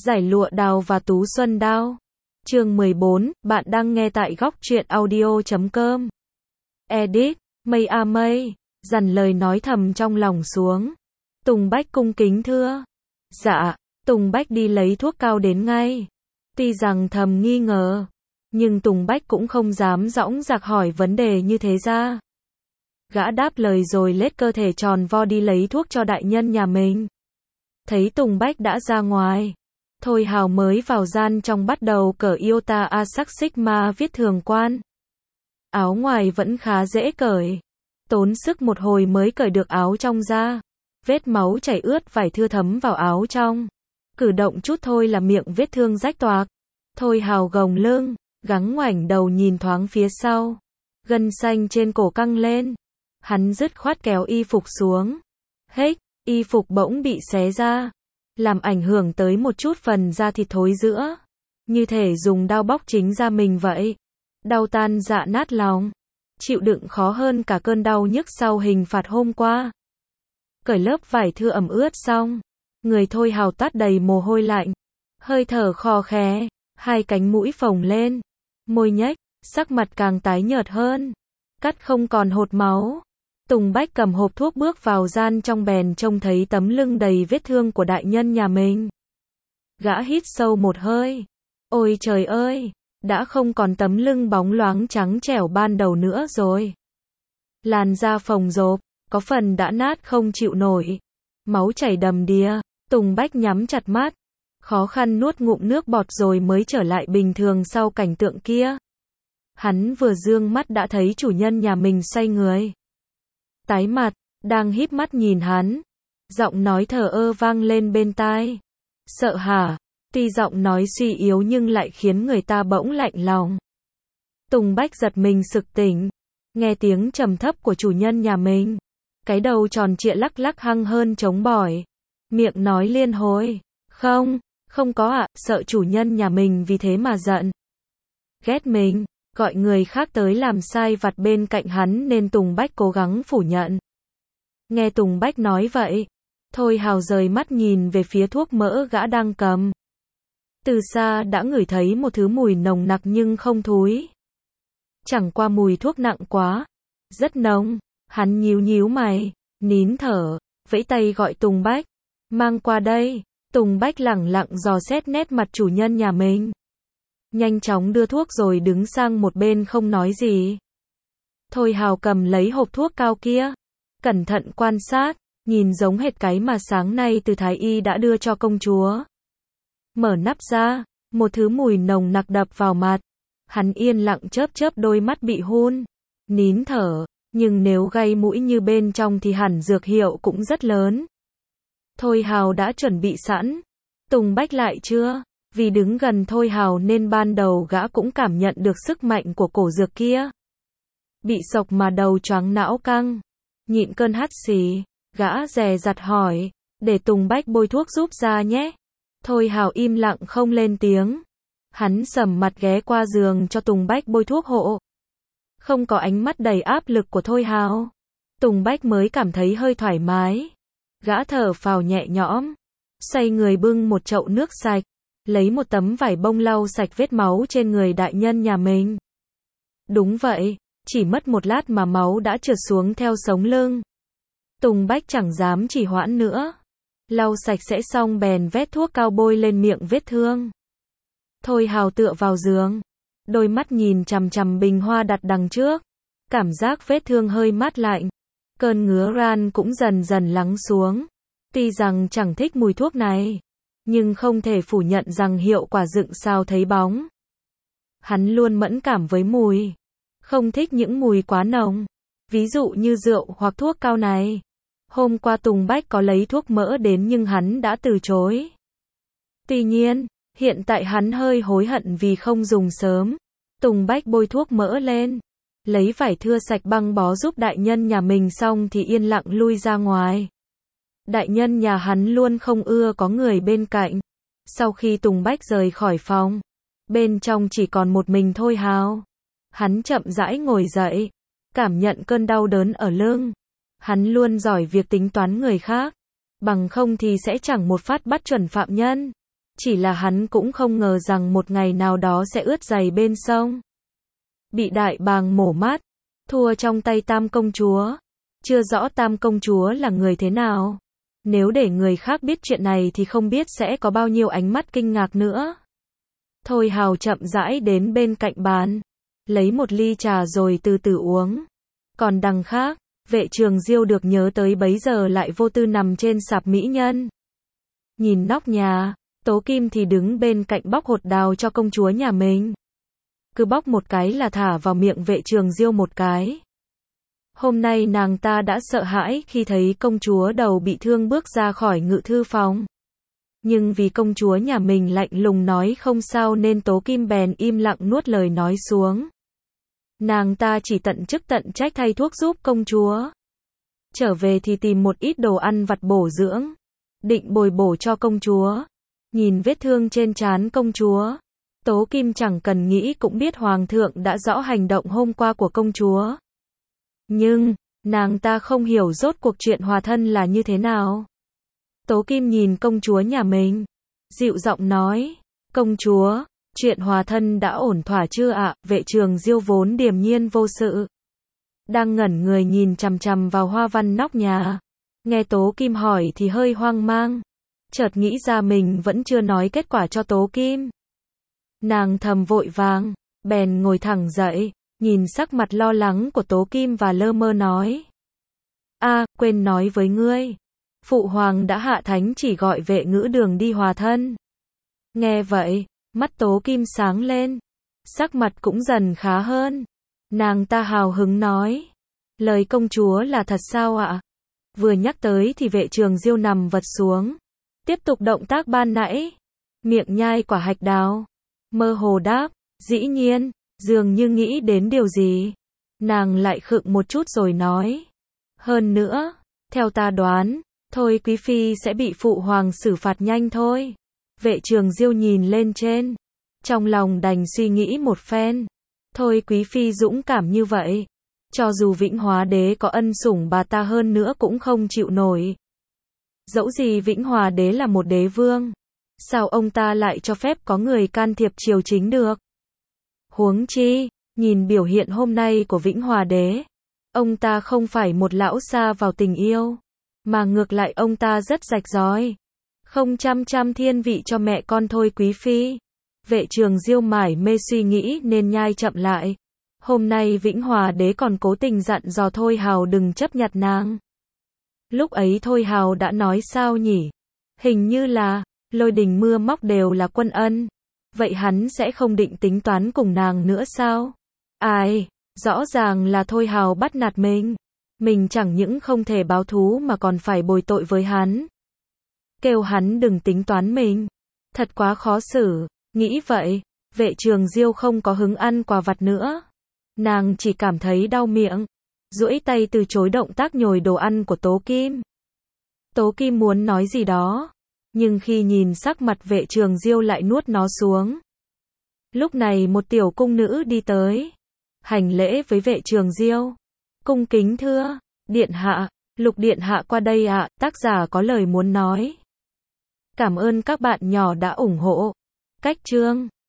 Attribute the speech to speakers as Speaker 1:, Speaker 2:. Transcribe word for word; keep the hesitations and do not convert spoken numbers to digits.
Speaker 1: Giải lụa đào và tú xuân đao. Chương mười bốn, bạn đang nghe tại góc truyện audio chấm com. Edit, mây a mây, dằn lời nói thầm trong lòng xuống. Tùng Bách cung kính thưa. Dạ, Tùng Bách đi lấy thuốc cao đến ngay. Tuy rằng thầm nghi ngờ, nhưng Tùng Bách cũng không dám dõng dạc hỏi vấn đề như thế ra. Gã đáp lời rồi lết cơ thể tròn vo đi lấy thuốc cho đại nhân nhà mình. Thấy Tùng Bách đã ra ngoài, Thôi Hào mới vào gian trong bắt đầu cởi Iota A sắc Sigma viết thường quan. Áo ngoài vẫn khá dễ cởi. Tốn sức một hồi mới cởi được áo trong ra. Vết máu chảy ướt vải thưa thấm vào áo trong. Cử động chút thôi là miệng vết thương rách toạc. Thôi Hào gồng lưng, gắng ngoảnh đầu nhìn thoáng phía sau. Gân xanh trên cổ căng lên. Hắn dứt khoát kéo y phục xuống. Hếch, y phục bỗng bị xé ra, làm ảnh hưởng tới một chút phần da thịt thối giữa. Như thể dùng dao bóc chính da mình vậy. Đau tan dạ nát lòng. Chịu đựng khó hơn cả cơn đau nhức sau hình phạt hôm qua. Cởi lớp vải thưa ẩm ướt xong, người Thôi Hào toát đầy mồ hôi lạnh. Hơi thở khò khè, hai cánh mũi phồng lên, môi nhếch, sắc mặt càng tái nhợt hơn. Cắt không còn hột máu. Tùng Bách cầm hộp thuốc bước vào gian trong bèn trông thấy tấm lưng đầy vết thương của đại nhân nhà mình. Gã hít sâu một hơi. Ôi trời ơi, đã không còn tấm lưng bóng loáng trắng trẻo ban đầu nữa rồi. Làn da phồng rộp, có phần đã nát không chịu nổi. Máu chảy đầm đìa, Tùng Bách nhắm chặt mắt, khó khăn nuốt ngụm nước bọt rồi mới trở lại bình thường sau cảnh tượng kia. Hắn vừa dương mắt đã thấy chủ nhân nhà mình xoay người. Tái mặt, đang híp mắt nhìn hắn. Giọng nói thờ ơ vang lên bên tai. Sợ hả? Tuy giọng nói suy yếu nhưng lại khiến người ta bỗng lạnh lòng. Tùng Bách giật mình sực tỉnh. Nghe tiếng trầm thấp của chủ nhân nhà mình. Cái đầu tròn trịa lắc lắc hăng hơn trống bỏi. Miệng nói liên hồi. Không, không có ạ, sợ chủ nhân nhà mình vì thế mà giận. Ghét mình. Gọi người khác tới làm sai vặt bên cạnh hắn nên Tùng Bách cố gắng phủ nhận. Nghe Tùng Bách nói vậy, Thôi Hào rời mắt nhìn về phía thuốc mỡ gã đang cầm. Từ xa đã ngửi thấy một thứ mùi nồng nặc nhưng không thúi. Chẳng qua mùi thuốc nặng quá, rất nồng. Hắn nhíu nhíu mày, nín thở, vẫy tay gọi Tùng Bách. Mang qua đây. Tùng Bách lẳng lặng dò xét nét mặt chủ nhân nhà mình. Nhanh chóng đưa thuốc rồi đứng sang một bên không nói gì. Thôi Hào cầm lấy hộp thuốc cao kia, cẩn thận quan sát, nhìn giống hệt cái mà sáng nay từ Thái Y đã đưa cho công chúa. Mở nắp ra, một thứ mùi nồng nặc đập vào mặt. Hắn yên lặng chớp chớp đôi mắt bị hun, nín thở, nhưng nếu gây mũi như bên trong thì hẳn dược hiệu cũng rất lớn. Thôi Hào đã chuẩn bị sẵn, Tùng Bách lại chưa. Vì đứng gần Thôi Hào nên ban đầu gã cũng cảm nhận được sức mạnh của cổ dược kia. Bị sộc mà đầu choáng não căng. Nhịn cơn hắt xì, gã dè dặt hỏi, để Tùng Bách bôi thuốc giúp ra nhé. Thôi Hào im lặng không lên tiếng. Hắn sầm mặt ghé qua giường cho Tùng Bách bôi thuốc hộ. Không có ánh mắt đầy áp lực của Thôi Hào, Tùng Bách mới cảm thấy hơi thoải mái. Gã thở phào nhẹ nhõm, xoay người bưng một chậu nước sạch. Lấy một tấm vải bông lau sạch vết máu trên người đại nhân nhà mình. Đúng vậy, chỉ mất một lát mà máu đã trượt xuống theo sống lưng. Tùng Bách chẳng dám trì hoãn nữa. Lau sạch sẽ xong bèn vét thuốc cao bôi lên miệng vết thương. Thôi Hào tựa vào giường, đôi mắt nhìn chằm chằm bình hoa đặt đằng trước. Cảm giác vết thương hơi mát lạnh. Cơn ngứa ran cũng dần dần lắng xuống. Tuy rằng chẳng thích mùi thuốc này, nhưng không thể phủ nhận rằng hiệu quả dựng sao thấy bóng. Hắn luôn mẫn cảm với mùi, không thích những mùi quá nồng, ví dụ như rượu hoặc thuốc cao này. Hôm qua Tùng Bách có lấy thuốc mỡ đến nhưng hắn đã từ chối. Tuy nhiên, hiện tại hắn hơi hối hận vì không dùng sớm. Tùng Bách bôi thuốc mỡ lên, lấy vải thưa sạch băng bó giúp đại nhân nhà mình xong thì yên lặng lui ra ngoài. Đại nhân nhà hắn luôn không ưa có người bên cạnh. Sau khi Tùng Bách rời khỏi phòng, bên trong chỉ còn một mình Thôi Hào. Hắn chậm rãi ngồi dậy, cảm nhận cơn đau đớn ở lưng. Hắn luôn giỏi việc tính toán người khác, bằng không thì sẽ chẳng một phát bắt chuẩn phạm nhân. Chỉ là hắn cũng không ngờ rằng một ngày nào đó sẽ ướt giày bên sông. Bị đại bàng mổ mắt, thua trong tay Tam công chúa. Chưa rõ Tam công chúa là người thế nào. Nếu để người khác biết chuyện này thì không biết sẽ có bao nhiêu ánh mắt kinh ngạc nữa. Thôi Hào chậm rãi đến bên cạnh bàn, lấy một ly trà rồi từ từ uống. Còn đằng khác, Vệ Trường Diêu được nhớ tới bấy giờ lại vô tư nằm trên sạp mỹ nhân. Nhìn nóc nhà, Tố Kim thì đứng bên cạnh bóc hột đào cho công chúa nhà mình. Cứ bóc một cái là thả vào miệng Vệ Trường Diêu một cái. Hôm nay nàng ta đã sợ hãi khi thấy công chúa đầu bị thương bước ra khỏi ngự thư phòng. Nhưng vì công chúa nhà mình lạnh lùng nói không sao nên Tố Kim bèn im lặng nuốt lời nói xuống. Nàng ta chỉ tận chức tận trách thay thuốc giúp công chúa. Trở về thì tìm một ít đồ ăn vặt bổ dưỡng, định bồi bổ cho công chúa. Nhìn vết thương trên trán công chúa, Tố Kim chẳng cần nghĩ cũng biết hoàng thượng đã rõ hành động hôm qua của công chúa. Nhưng, nàng ta không hiểu rốt cuộc chuyện hòa thân là như thế nào. Tố Kim nhìn công chúa nhà mình, dịu giọng nói, công chúa, chuyện hòa thân đã ổn thỏa chưa ạ? Vệ Trường Diêu vốn điềm nhiên vô sự, đang ngẩn người nhìn chằm chằm vào hoa văn nóc nhà. Nghe Tố Kim hỏi thì hơi hoang mang, chợt nghĩ ra mình vẫn chưa nói kết quả cho Tố Kim. Nàng thầm vội vàng, bèn ngồi thẳng dậy, nhìn sắc mặt lo lắng của Tố Kim và lơ mơ nói. A, quên nói với ngươi. Phụ hoàng đã hạ thánh chỉ gọi Vệ Ngữ Đường đi hòa thân. Nghe vậy, mắt Tố Kim sáng lên, sắc mặt cũng dần khá hơn. Nàng ta hào hứng nói, lời công chúa là thật sao ạ? Vừa nhắc tới thì Vệ Trường Diêu nằm vật xuống, tiếp tục động tác ban nãy, miệng nhai quả hạch đào, mơ hồ đáp, dĩ nhiên. Dường như nghĩ đến điều gì, nàng lại khựng một chút rồi nói. Hơn nữa, theo ta đoán, thôi quý phi sẽ bị phụ hoàng xử phạt nhanh thôi. Vệ Trường Diêu nhìn lên trên, trong lòng đành suy nghĩ một phen. Thôi quý phi dũng cảm như vậy, cho dù Vĩnh Hóa Đế có ân sủng bà ta hơn nữa cũng không chịu nổi. Dẫu gì Vĩnh Hòa Đế là một đế vương, sao ông ta lại cho phép có người can thiệp triều chính được? Huống chi, nhìn biểu hiện hôm nay của Vĩnh Hòa Đế, ông ta không phải một lão sa vào tình yêu, mà ngược lại ông ta rất rạch ròi, không chăm chăm thiên vị cho mẹ con thôi quý phi. Vệ Trường Diêu mải mê suy nghĩ nên nhai chậm lại. Hôm nay Vĩnh Hòa Đế còn cố tình dặn dò Thôi Hào đừng chấp nhặt nàng. Lúc ấy Thôi Hào đã nói sao nhỉ? Hình như là, lôi đình mưa móc đều là quân ân. Vậy hắn sẽ không định tính toán cùng nàng nữa sao? Ai, rõ ràng là Thôi Hào bắt nạt mình. Mình chẳng những không thể báo thú mà còn phải bồi tội với hắn. Kêu hắn đừng tính toán mình. Thật quá khó xử. Nghĩ vậy, Vệ Trường Diêu không có hứng ăn quà vặt nữa. Nàng chỉ cảm thấy đau miệng, duỗi tay từ chối động tác nhồi đồ ăn của Tố Kim. Tố Kim muốn nói gì đó, nhưng khi nhìn sắc mặt Vệ Trường Diêu lại nuốt nó xuống. Lúc này một tiểu cung nữ đi tới, hành lễ với Vệ Trường Diêu. Cung kính thưa, điện hạ, Lục điện hạ qua đây ạ, tác giả có lời muốn nói. Cảm ơn các bạn nhỏ đã ủng hộ. Cách chương